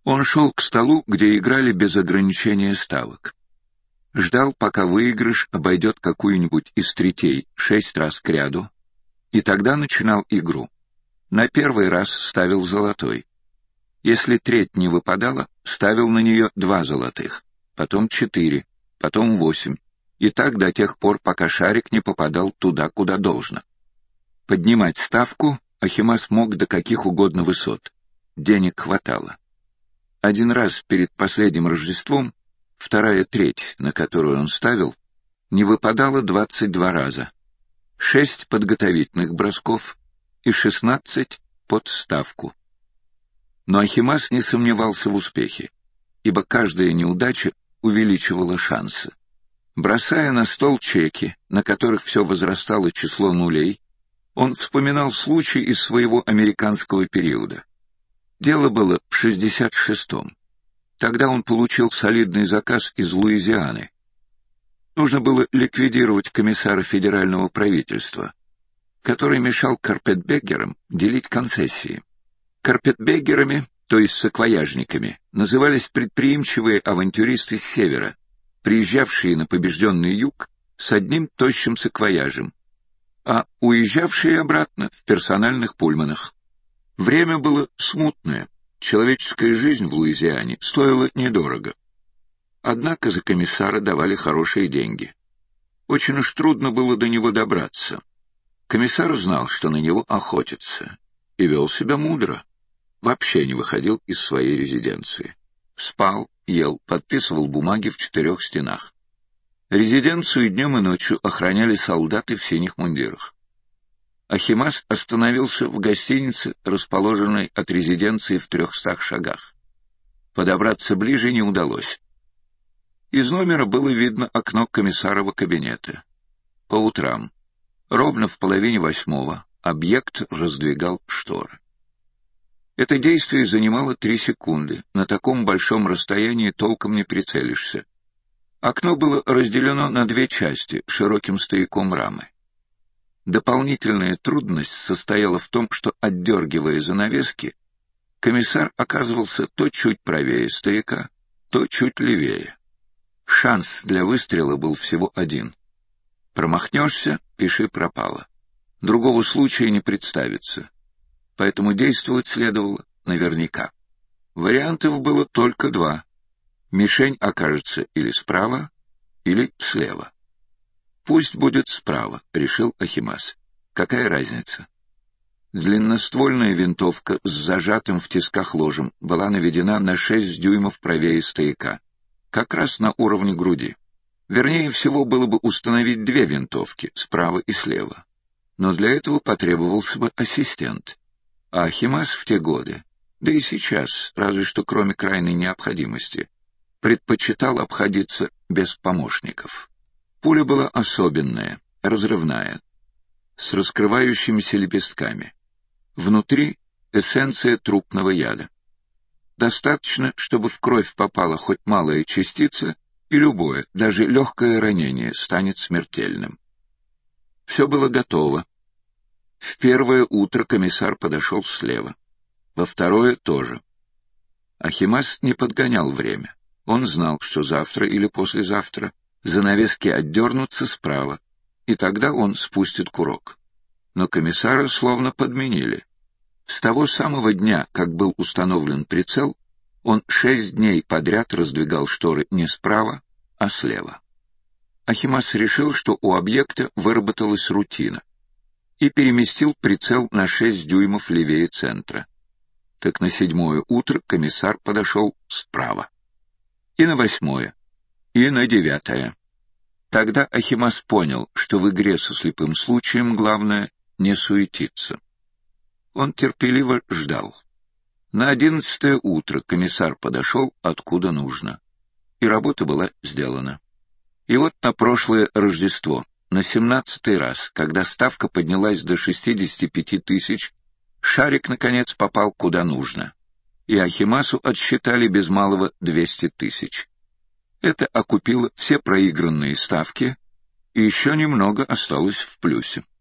Он шел к столу, где играли без ограничения ставок. Ждал, пока выигрыш обойдет какую-нибудь из третей 6 раз кряду, и тогда начинал игру. На первый раз ставил золотой. Если треть не выпадала, ставил на нее 2 золотых, потом 4, потом 8, и так до тех пор, пока шарик не попадал туда, куда должно. Поднимать ставку Ахимас мог до каких угодно высот. Денег хватало. Один раз перед последним Рождеством вторая треть, на которую он ставил, не выпадала 22 раза. 6 подготовительных бросков и 16 под ставку. Но Ахимас не сомневался в успехе, ибо каждая неудача увеличивала шансы. Бросая на стол чеки, на которых все возрастало число нулей, он вспоминал случай из своего американского периода. Дело было в 66-м. Тогда он получил солидный заказ из Луизианы. Нужно было ликвидировать комиссара федерального правительства, который мешал карпетбеггерам делить концессии. Карпетбеггерами, то есть саквояжниками, назывались предприимчивые авантюристы с севера, приезжавшие на побежденный юг с одним тощим саквояжем, а уезжавшие обратно в персональных пульманах. Время было смутное, человеческая жизнь в Луизиане стоила недорого. Однако за комиссара давали хорошие деньги. Очень уж трудно было до него добраться. Комиссар знал, что на него охотятся, и вел себя мудро. Вообще не выходил из своей резиденции. Спал, ел, подписывал бумаги в 4 стенах. Резиденцию днем и ночью охраняли солдаты в синих мундирах. Ахимас остановился в гостинице, расположенной от резиденции в 300 шагах. Подобраться ближе не удалось. Из номера было видно окно комиссарова кабинета. По утрам, ровно в 7:30, объект раздвигал шторы. Это действие занимало 3 секунды. На таком большом расстоянии толком не прицелишься. Окно было разделено на 2 части широким стояком рамы. Дополнительная трудность состояла в том, что, отдергивая занавески, комиссар оказывался то чуть правее стояка, то чуть левее. Шанс для выстрела был всего один. Промахнешься — пиши пропало. Другого случая не представится. Поэтому действовать следовало наверняка. Вариантов было только 2. Мишень окажется или справа, или слева. «Пусть будет справа», — решил Ахимас. «Какая разница?» Длинноствольная винтовка с зажатым в тисках ложем была наведена на 6 дюймов правее стояка, как раз на уровне груди. Вернее всего было бы установить 2 винтовки, справа и слева. Но для этого потребовался бы ассистент. А Ахимас в те годы, да и сейчас, разве что кроме крайней необходимости, предпочитал обходиться без помощников. Пуля была особенная, разрывная, с раскрывающимися лепестками. Внутри эссенция трупного яда. Достаточно, чтобы в кровь попала хоть малая частица, и любое, даже легкое ранение станет смертельным. Все было готово. В первое утро комиссар подошел слева, во второе тоже. Ахимас не подгонял время. Он знал, что завтра или послезавтра занавески отдернутся справа, и тогда он спустит курок. Но комиссара словно подменили. С того самого дня, как был установлен прицел, он 6 дней подряд раздвигал шторы не справа, а слева. Ахимас решил, что у объекта выработалась рутина, и переместил прицел на 6 дюймов левее центра. Так на 7-е утро комиссар подошел справа. И на 8-е, и на 9-е. Тогда Ахимас понял, что в игре со слепым случаем главное не суетиться. Он терпеливо ждал. На 11-е утро комиссар подошел откуда нужно, и работа была сделана. И вот на прошлое Рождество, на 17-й раз, когда ставка поднялась до 65 тысяч, шарик, наконец, попал куда нужно, и Ахимасу отсчитали без малого 200 тысяч. Это окупило все проигранные ставки, и еще немного осталось в плюсе.